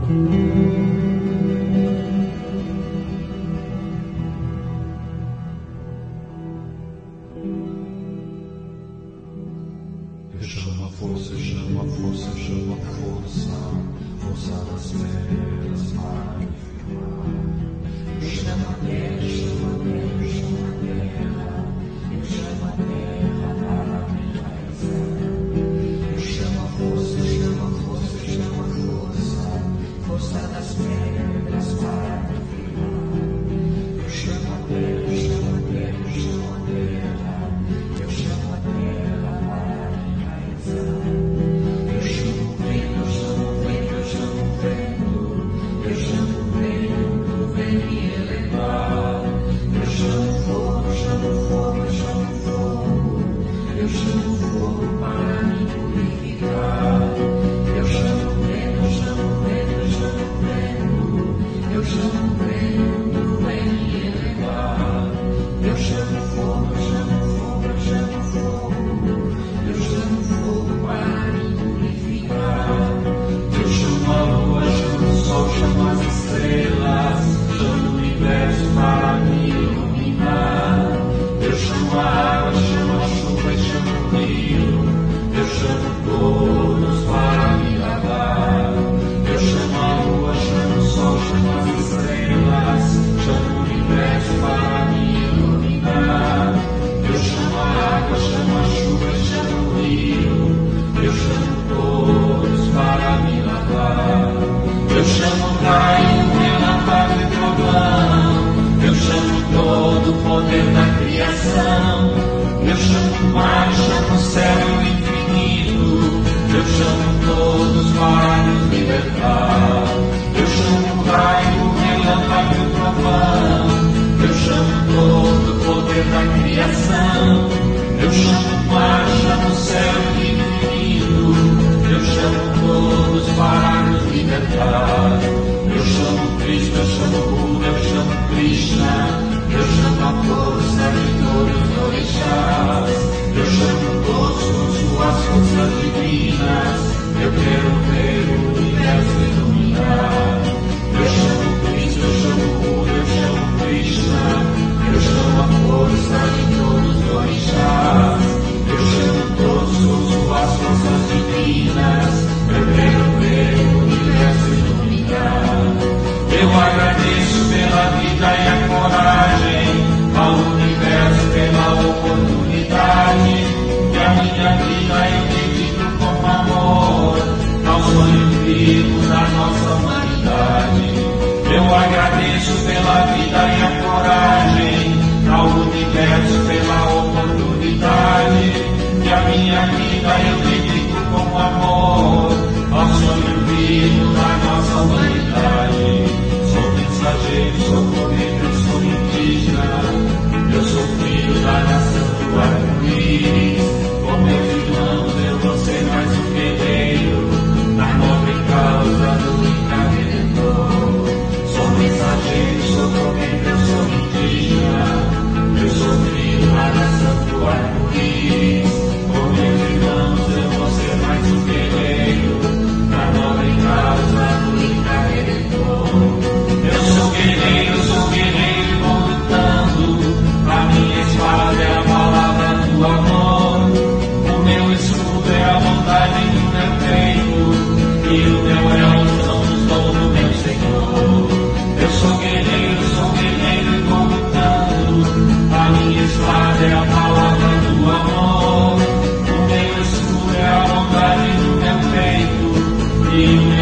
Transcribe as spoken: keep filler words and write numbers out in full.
Eu chamo a força, chamo a força, chamo a força, força das pedras para me firmar. Eu chamo a terra, chamo a terra, chamo a terra, eu chamo a terra para me enraizar. Eu chamo a força, chamo a força, chamo a força, força das pedras para me firmar. Eu chamo a terra, chamo a terra, chamo a terra, eu chamo a terra para me enraizar. Eu chamo o vento, eu chamo o vento, eu chamo o vento, eu chamo o vento, vem me elevar. Eu chamo o fogo, chamo o fogo, eu chamo o fogo, eu chamo o fogo para me purificar. Eu chamo o vento, eu chamo o vento, eu chamo o vento, eu chamo o vento, vem me elevar. Eu chamo o fogo, eu chamo o fogo, eu chamo o fogo, eu chamo o fogo para me purificar. Eu chamo a lua, chamo o sol, chamo as estrelas, chamo o universo para me iluminar. Eu chamo a água, chamo a chuva e chamo o rio, eu chamo todos para me lavar. Eu chamo a lua, chamo o sol, chamo as estrelas, chamo o universo para me iluminar. Eu chamo a água, chamo a chuva e chamo o rio, eu chamo todos para me lavar. Eu chamo o raio, relâmpago e trovão, eu chamo todo o poder da criação. Eu chamo o mar, chamo o céu e o infinito, eu chamo todos para nos libertar. Eu chamo o raio, o relâmpago e o trovão, eu chamo todo o poder da criação. Eu chamo o mar, chamo o céu e o infinito, eu chamo todos para nos libertar. Eu chamo Cristo, eu chamo Buda, eu chamo Krishna, eu chamo a força de todos os orixás. Eu chamo todos com suas forças divinas, eu quero ver o universo iluminar. Eu chamo Cristo, eu chamo Buda, eu chamo Krishna, eu chamo a força de todos os orixás. Eu chamo todos com suas forças divinas, eu quero ver o universo iluminar. Eu agradeço pela vida e a coragem, ao universo pela oportunidade, que a minha vida eu dedico com amor ao sonho vivo da nossa humanidade. Eu agradeço pela vida e a coragem, ao universo pela oportunidade, que a minha vida eu dedico com amor ao sonho vivo da nossa humanidade. Sou mensageiro, sou cometa, eu sou indígena, eu sou filho da nação do arco-íris. Com meus irmãos eu vou ser mais um guerreiro, na nobre causa do Inca Redentor. Sou mensageiro, sou cometa, eu sou indígena, eu sou filho da nação do arco-íris. Com meus irmãos eu vou ser mais um guerreiro, na nobre causa do Inca Redentor. Eu sou guerreiro, sou guerreiro, vou lutando, a minha espada é a palavra do amor, o meu escudo é a vontade do meu peito, e o meu elmo são os dons do meu Senhor. Eu sou guerreiro, sou guerreiro, vou lutando, a minha espada é a palavra do amor, o meu escudo é a vontade do meu peito, e o meu